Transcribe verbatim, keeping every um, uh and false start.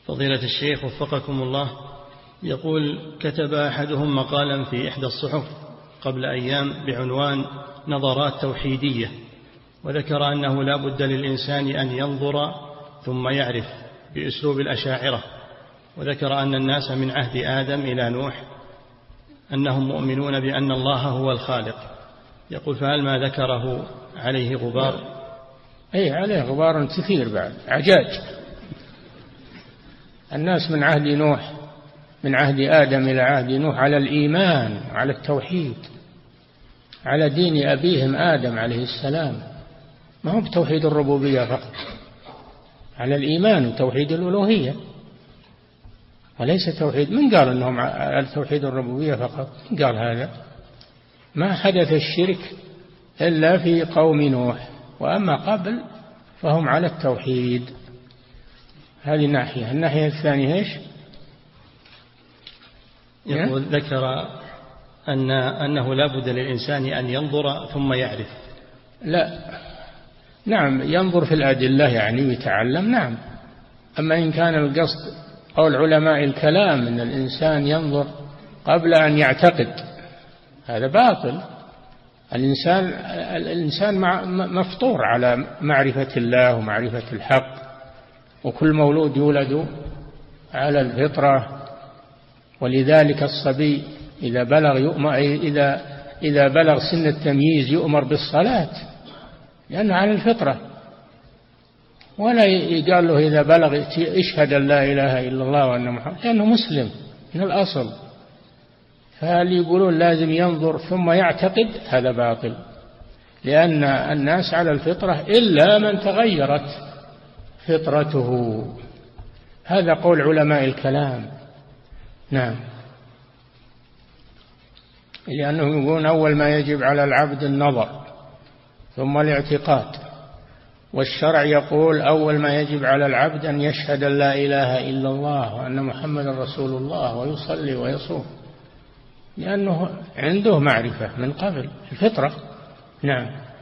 فضيلة الشيخ وفقكم الله، يقول: كتب أحدهم مقالا في إحدى الصحف قبل أيام بعنوان نظرات توحيدية، وذكر أنه لا بد للإنسان أن ينظر ثم يعرف بأسلوب الأشاعرة، وذكر أن الناس من عهد آدم إلى نوح أنهم مؤمنون بأن الله هو الخالق. يقول: فهل ما ذكره عليه غبار؟ أي عليه غبار كثير بعد، عجاج. الناس من عهد نوح، من عهد آدم إلى عهد نوح، على الإيمان، على التوحيد، على دين أبيهم آدم عليه السلام، ما هو بتوحيد الربوبية فقط، على الإيمان وتوحيد الألوهية، وليس توحيد. من قال أنهم على توحيد الربوبية فقط؟ من قال هذا؟ ما حدث الشرك إلا في قوم نوح، وأما قبل فهم على التوحيد. هذه ناحية. الناحية الثانية إيش؟ يقول: ذكر أن أنه لا بد للإنسان أن ينظر ثم يعرف. لا، نعم، ينظر في الأدلة يعني ويتعلم، نعم. أما إن كان القصد قول علماء الكلام أن الإنسان ينظر قبل أن يعتقد، هذا باطل. الإنسان الإنسان مفطور على معرفة الله ومعرفة الحق، وكل مولود يولد على الفطرة، ولذلك الصبي إذا بلغ يؤمر إذا إذا بلغ سن التمييز يؤمر بالصلاة، لأنه على الفطرة. ولا يقال له إذا بلغ اشهد أن لا إله إلا الله وأن محمد، لأنه مسلم من الأصل. فهل يقولون لازم ينظر ثم يعتقد؟ هذا باطل، لأن الناس على الفطرة إلا من تغيرت فطرته. هذا قول علماء الكلام. نعم، لأنه يقولون أول ما يجب على العبد النظر ثم الاعتقاد، والشرع يقول أول ما يجب على العبد أن يشهد أن لا إله إلا الله وأن محمد رسول الله ويصلي ويصوم، لأنه عنده معرفة من قبل الفطرة. نعم.